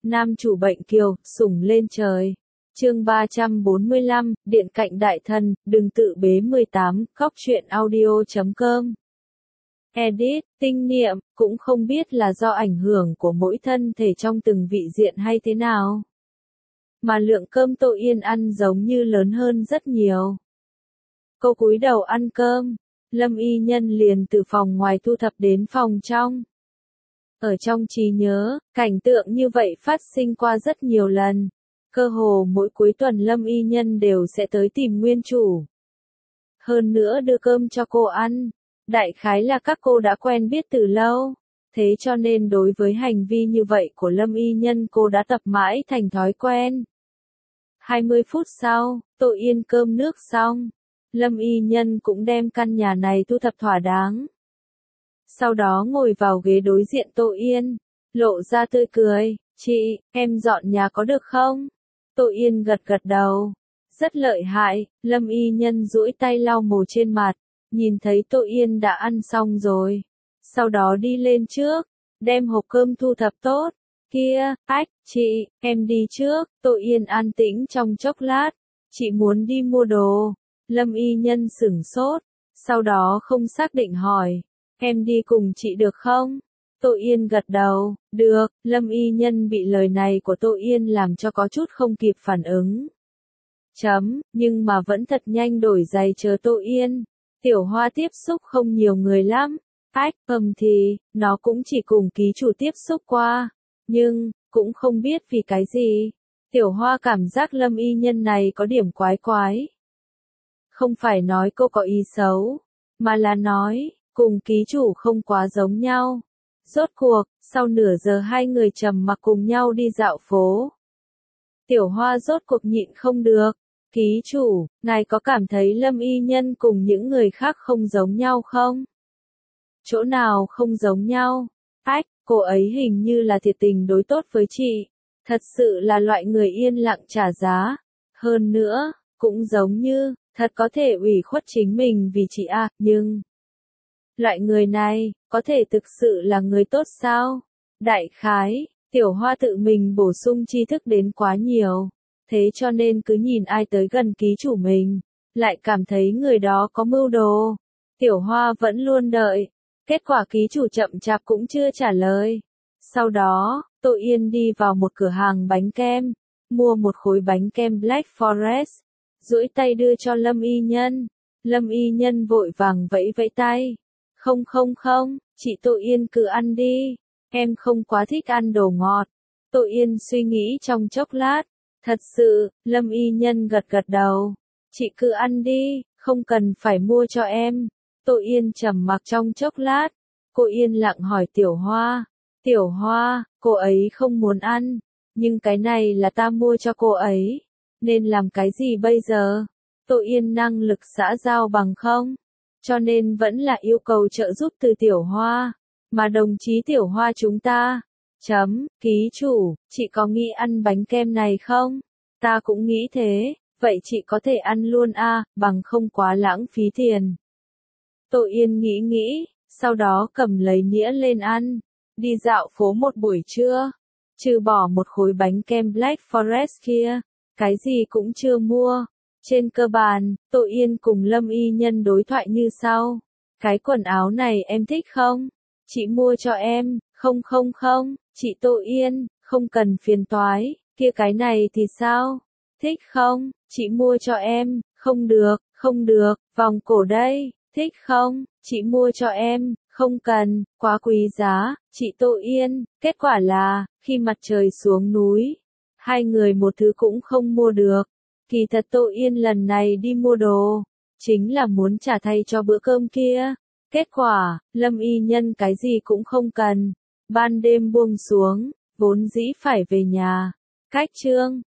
Nam chủ bệnh kiều, sủng lên trời. Chương 345, Điện cạnh đại thần, đừng tự bế 18, góc truyện audio.com. Edit, tinh niệm, cũng không biết là do ảnh hưởng của mỗi thân thể trong từng vị diện hay thế nào, mà lượng cơm Tô Yên ăn giống như lớn hơn rất nhiều. Cô cúi đầu ăn cơm, Lâm Y Nhân liền từ phòng ngoài thu thập đến phòng trong. Ở trong trí nhớ, cảnh tượng như vậy phát sinh qua rất nhiều lần. Cơ hồ mỗi cuối tuần Lâm Y Nhân đều sẽ tới tìm nguyên chủ. Hơn nữa đưa cơm cho cô ăn. Đại khái là các cô đã quen biết từ lâu. Thế cho nên đối với hành vi như vậy của Lâm Y Nhân cô đã tập mãi thành thói quen. 20 phút sau, Tô Yên cơm nước xong. Lâm Y Nhân cũng đem căn nhà này thu thập thỏa đáng. Sau đó ngồi vào ghế đối diện Tô Yên, lộ ra tươi cười, "Chị, em dọn nhà có được không?" Tô Yên gật gật đầu. "Rất lợi hại." Lâm Y Nhân duỗi tay lau mồ trên mặt, nhìn thấy Tô Yên đã ăn xong rồi. Sau đó đi lên trước, đem hộp cơm thu thập tốt. "Kia, chị, em đi trước." Tô Yên an tĩnh trong chốc lát. "Chị muốn đi mua đồ." Lâm Y Nhân sửng sốt, sau đó không xác định hỏi, "Em đi cùng chị được không?" Tô Yên gật đầu, "Được." Lâm Y Nhân bị lời này của Tô Yên làm cho có chút không kịp phản ứng. Nhưng mà vẫn thật nhanh đổi giày chờ Tô Yên. Tiểu Hoa tiếp xúc không nhiều người lắm. Thì, nó cũng chỉ cùng ký chủ tiếp xúc qua. Nhưng, cũng không biết vì cái gì. Tiểu Hoa cảm giác Lâm Y Nhân này có điểm quái quái. Không phải nói cô có ý xấu, mà là nói, cùng ký chủ không quá giống nhau. Rốt cuộc, sau nửa giờ hai người trầm mặc cùng nhau đi dạo phố. Tiểu Hoa rốt cuộc nhịn không được. "Ký chủ, ngài có cảm thấy Lâm Y Nhân cùng những người khác không giống nhau không?" "Chỗ nào không giống nhau?" Cô ấy hình như là thiệt tình đối tốt với chị. Thật sự là loại người yên lặng trả giá. Hơn nữa, cũng giống như, thật có thể ủy khuất chính mình vì chị à, nhưng... Loại người này, có thể thực sự là người tốt sao? Đại khái, Tiểu Hoa tự mình bổ sung tri thức đến quá nhiều. Thế cho nên cứ nhìn ai tới gần ký chủ mình, lại cảm thấy người đó có mưu đồ. Tiểu Hoa vẫn luôn đợi. Kết quả ký chủ chậm chạp cũng chưa trả lời. Sau đó, Tô Yên đi vào một cửa hàng bánh kem, mua một khối bánh kem Black Forest, duỗi tay đưa cho Lâm Y Nhân. Lâm Y Nhân vội vàng vẫy vẫy tay. Không, chị Tô Yên cứ ăn đi, em không quá thích ăn đồ ngọt." Tô Yên suy nghĩ trong chốc lát. "Thật sự." Lâm Y Nhân gật gật đầu. "Chị cứ ăn đi, không cần phải mua cho em." Tô Yên trầm mặc trong chốc lát. Cô yên lặng hỏi Tiểu Hoa. "Tiểu Hoa, cô ấy không muốn ăn, nhưng cái này là ta mua cho cô ấy, nên làm cái gì bây giờ?" Tô Yên năng lực xã giao bằng không, cho nên vẫn là yêu cầu trợ giúp từ Tiểu Hoa. "Mà đồng chí Tiểu Hoa chúng ta. Ký chủ, chị có nghĩ ăn bánh kem này không?" "Ta cũng nghĩ thế." "Vậy chị có thể ăn luôn à, bằng không quá lãng phí tiền." Tô Yên nghĩ, sau đó cầm lấy nĩa lên ăn. Đi dạo phố một buổi trưa, trừ bỏ một khối bánh kem Black Forest kia, cái gì cũng chưa mua. Trên cơ bản, Tô Yên cùng Lâm Y Nhân đối thoại như sau. "Cái quần áo này em thích không? Chị mua cho em." Không, chị Tô Yên, không cần phiền toái." "Kia cái này thì sao? Thích không? Chị mua cho em." Không được, vòng cổ đây." "Thích không? Chị mua cho em." "Không cần, quá quý giá." Chị Tô Yên, kết quả là, khi mặt trời xuống núi, hai người một thứ cũng không mua được. Kỳ thật Tô Yên lần này đi mua đồ, chính là muốn trả thay cho bữa cơm kia. Kết quả, Lâm Y Nhân cái gì cũng không cần. Ban đêm buông xuống, vốn dĩ phải về nhà. Cách chương